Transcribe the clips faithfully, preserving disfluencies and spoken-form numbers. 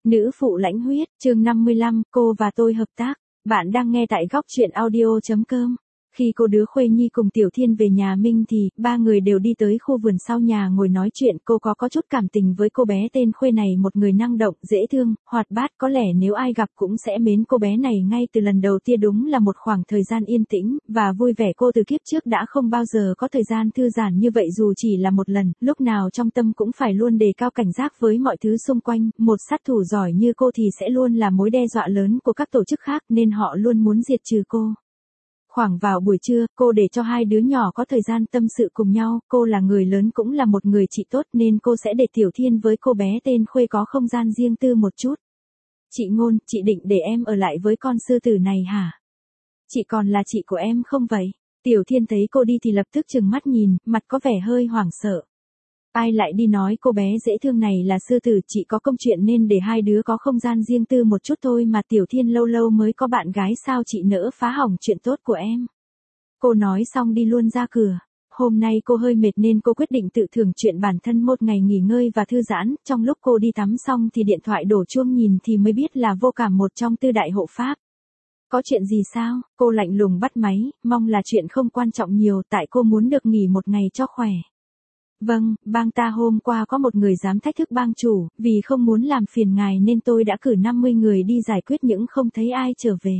Nữ phụ lãnh huyết, chương năm mươi lăm, cô và tôi hợp tác. Bạn đang nghe tại góc truyện audio chấm com. Khi cô đứa Khuê Nhi cùng Tiểu Thiên về nhà Minh thì, ba người đều đi tới khu vườn sau nhà ngồi nói chuyện. Cô có có chút cảm tình với cô bé tên Khuê này, một người năng động, dễ thương, hoạt bát. Có lẽ nếu ai gặp cũng sẽ mến cô bé này ngay từ lần đầu tiên. Đúng là một khoảng thời gian yên tĩnh, và vui vẻ. Cô từ kiếp trước đã không bao giờ có thời gian thư giãn như vậy dù chỉ là một lần. Lúc nào trong tâm cũng phải luôn đề cao cảnh giác với mọi thứ xung quanh. Một sát thủ giỏi như cô thì sẽ luôn là mối đe dọa lớn của các tổ chức khác, nên họ luôn muốn diệt trừ cô. Khoảng vào buổi trưa, cô để cho hai đứa nhỏ có thời gian tâm sự cùng nhau. Cô là người lớn cũng là một người chị tốt nên cô sẽ để Tiểu Thiên với cô bé tên Khuê có không gian riêng tư một chút. Chị Ngôn, chị định để em ở lại với con sư tử này hả? Chị còn là chị của em không vậy? Tiểu Thiên thấy cô đi thì lập tức trừng mắt nhìn, mặt có vẻ hơi hoảng sợ. Ai lại đi nói cô bé dễ thương này là sư tử, chị có công chuyện nên để hai đứa có không gian riêng tư một chút thôi mà. Tiểu Thiên lâu lâu mới có bạn gái, sao chị nỡ phá hỏng chuyện tốt của em. Cô nói xong đi luôn ra cửa. Hôm nay cô hơi mệt nên cô quyết định tự thưởng chuyện bản thân một ngày nghỉ ngơi và thư giãn. Trong lúc cô đi tắm xong thì điện thoại đổ chuông, nhìn thì mới biết là Vô Cảm, một trong tư đại hộ pháp. Có chuyện gì sao? Cô lạnh lùng bắt máy, mong là chuyện không quan trọng nhiều, tại cô muốn được nghỉ một ngày cho khỏe. Vâng, bang ta hôm qua có một người dám thách thức bang chủ, vì không muốn làm phiền ngài nên tôi đã cử năm mươi người đi giải quyết những không thấy ai trở về.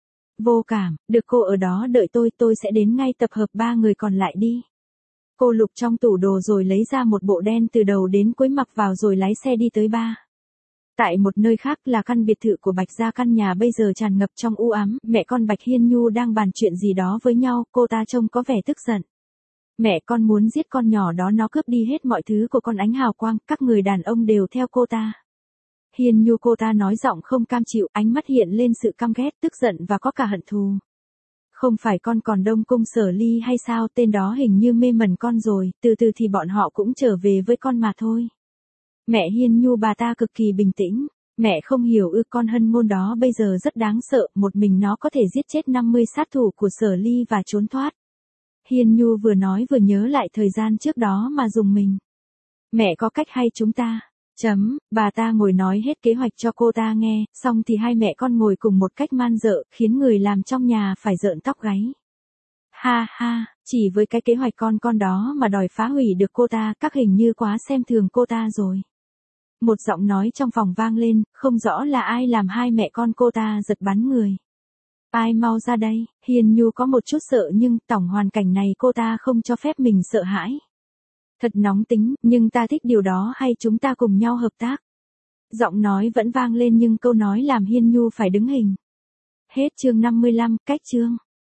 Vô Cảm, được cô ở đó đợi tôi, tôi sẽ đến ngay tập hợp ba người còn lại đi. Cô lục trong tủ đồ rồi lấy ra một bộ đen từ đầu đến cuối mặc vào rồi lái xe đi tới ba. Tại một nơi khác là căn biệt thự của Bạch Gia, căn nhà bây giờ tràn ngập trong u ám, mẹ con Bạch Hiên Nhu đang bàn chuyện gì đó với nhau, cô ta trông có vẻ tức giận. Mẹ con muốn giết con nhỏ đó, nó cướp đi hết mọi thứ của con. Ánh hào quang, các người đàn ông đều theo cô ta. Hiên Nhu, cô ta nói giọng không cam chịu, ánh mắt hiện lên sự căm ghét, tức giận và có cả hận thù. Không phải con còn Đông Cung Sở Ly hay sao, tên đó hình như mê mẩn con rồi, từ từ thì bọn họ cũng trở về với con mà thôi. Mẹ Hiên Nhu bà ta cực kỳ bình tĩnh. Mẹ không hiểu ư, con Hân Ngôn đó bây giờ rất đáng sợ, một mình nó có thể giết chết năm mươi sát thủ của Sở Ly và trốn thoát. Hiên Nhu vừa nói vừa nhớ lại thời gian trước đó mà dùng mình. Mẹ có cách hay chúng ta. Chấm, bà ta ngồi nói hết kế hoạch cho cô ta nghe, xong thì hai mẹ con ngồi cùng một cách man dợ, khiến người làm trong nhà phải rợn tóc gáy. Ha ha, chỉ với cái kế hoạch con con đó mà đòi phá hủy được cô ta, các hình như quá xem thường cô ta rồi. Một giọng nói trong phòng vang lên, không rõ là ai làm hai mẹ con cô ta giật bắn người. Ai mau ra đây. Hiên Nhu có một chút sợ nhưng tổng hoàn cảnh này cô ta không cho phép mình sợ hãi. Thật nóng tính, nhưng ta thích điều đó, hay chúng ta cùng nhau hợp tác. Giọng nói vẫn vang lên nhưng câu nói làm Hiên Nhu phải đứng hình. Hết chương năm mươi lăm, cách chương.